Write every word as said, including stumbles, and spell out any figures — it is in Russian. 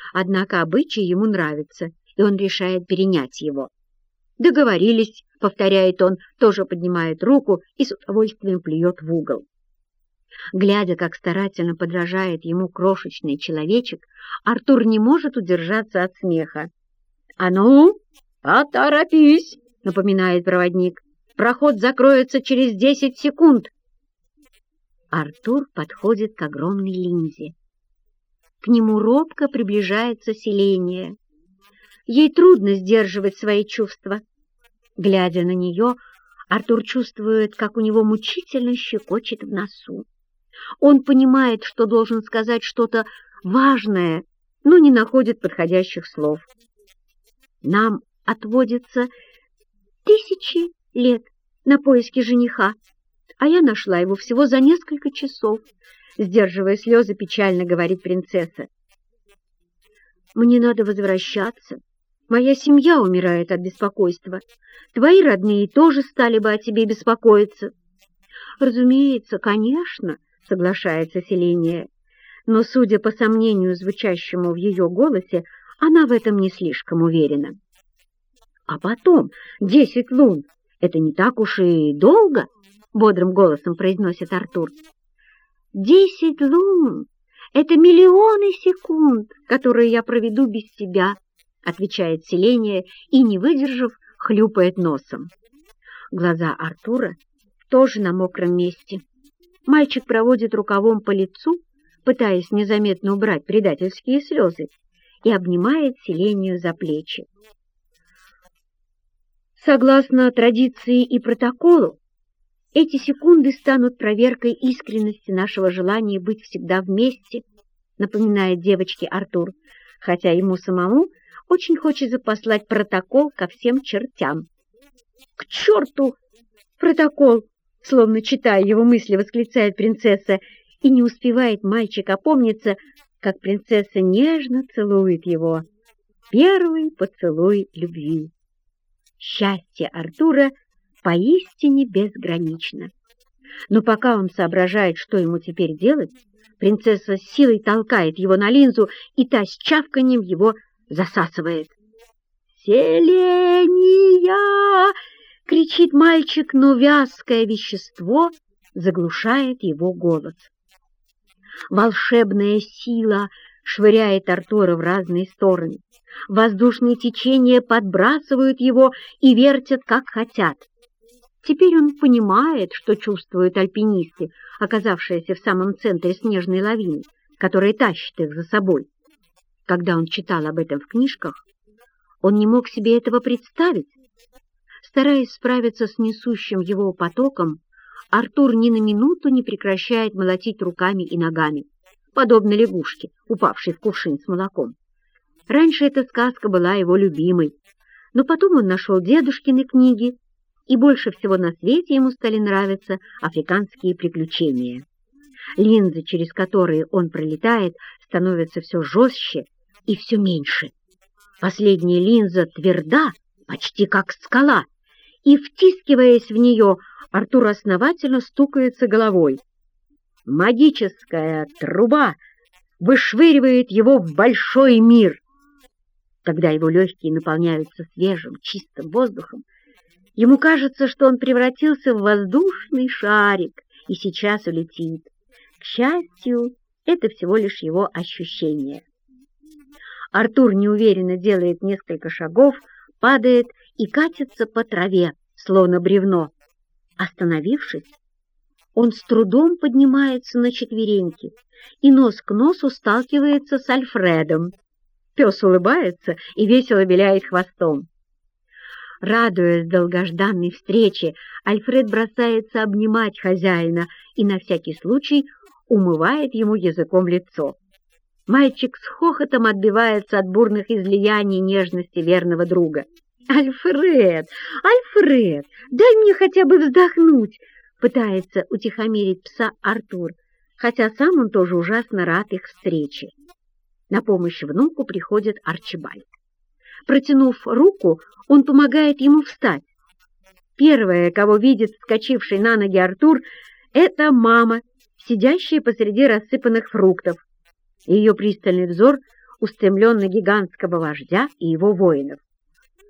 однако обычай ему нравится, и он решает перенять его. «Договорились», — повторяет он, тоже поднимает руку и с удовольствием плюет в угол. Глядя, как старательно подражает ему крошечный человечек, Артур не может удержаться от смеха. «А ну, поторопись!» — напоминает проводник. «Проход закроется через десять секунд!» Артур подходит к огромной линзе. К нему робко приближается Селения. Ей трудно сдерживать свои чувства. Глядя на нее, Артур чувствует, как у него мучительно щекочет в носу. Он понимает, что должен сказать что-то важное, но не находит подходящих слов. «Нам отводится тысячи лет на поиски жениха, а я нашла его всего за несколько часов», — сдерживая слезы, печально говорит принцесса. «Мне надо возвращаться. Моя семья умирает от беспокойства. Твои родные тоже стали бы о тебе беспокоиться». «Разумеется, конечно», — соглашается Селения, но, судя по сомнению, звучащему в ее голосе, она в этом не слишком уверена. «А потом десять лун — это не так уж и долго», — бодрым голосом произносит Артур. «Десять лун — это миллионы секунд, которые я проведу без тебя», — отвечает Селения и, не выдержав, хлюпает носом. Глаза Артура тоже на мокром месте. Мальчик проводит рукавом по лицу, пытаясь незаметно убрать предательские слезы, и обнимает Селению за плечи. Согласно традиции и протоколу, эти секунды станут проверкой искренности нашего желания быть всегда вместе, напоминает девочке Артур, хотя ему самому очень хочется послать протокол ко всем чертям. «К черту протокол!» Словно читая его мысли, восклицает принцесса, и не успевает мальчик опомниться, как принцесса нежно целует его. Первый поцелуй любви. Счастье Артура поистине безгранично. Но пока он соображает, что ему теперь делать, принцесса с силой толкает его на линзу, и та с чавканьем его засасывает. «Селения!» — кричит мальчик, но вязкое вещество заглушает его голос. Волшебная сила швыряет Артура в разные стороны. Воздушные течения подбрасывают его и вертят, как хотят. Теперь он понимает, что чувствуют альпинисты, оказавшиеся в самом центре снежной лавины, которая тащит их за собой. Когда он читал об этом в книжках, он не мог себе этого представить. Стараясь справиться с несущим его потоком, Артур ни на минуту не прекращает молотить руками и ногами, подобно лягушке, упавшей в кувшин с молоком. Раньше эта сказка была его любимой, но потом он нашел дедушкины книги, и больше всего на свете ему стали нравиться африканские приключения. Линзы, через которые он пролетает, становятся все жестче и все меньше. Последняя линза тверда, почти как скала, и, втискиваясь в нее, Артур основательно стукается головой. Магическая труба вышвыривает его в большой мир. Когда его легкие наполняются свежим, чистым воздухом, ему кажется, что он превратился в воздушный шарик и сейчас улетит. К счастью, это всего лишь его ощущение. Артур неуверенно делает несколько шагов, падает и катится по траве, словно бревно. Остановившись, он с трудом поднимается на четвереньки и нос к носу сталкивается с Альфредом. Пес улыбается и весело виляет хвостом. Радуясь долгожданной встрече, Альфред бросается обнимать хозяина и на всякий случай умывает ему языком лицо. Мальчик с хохотом отбивается от бурных излияний нежности верного друга. «Альфред! Альфред! Дай мне хотя бы вздохнуть!» пытается утихомирить пса Артур, хотя сам он тоже ужасно рад их встрече. На помощь внуку приходит Арчибальд. Протянув руку, он помогает ему встать. Первое, кого видит вскочивший на ноги Артур, это мама, сидящая посреди рассыпанных фруктов. Ее пристальный взор устремлен на гигантского вождя и его воинов.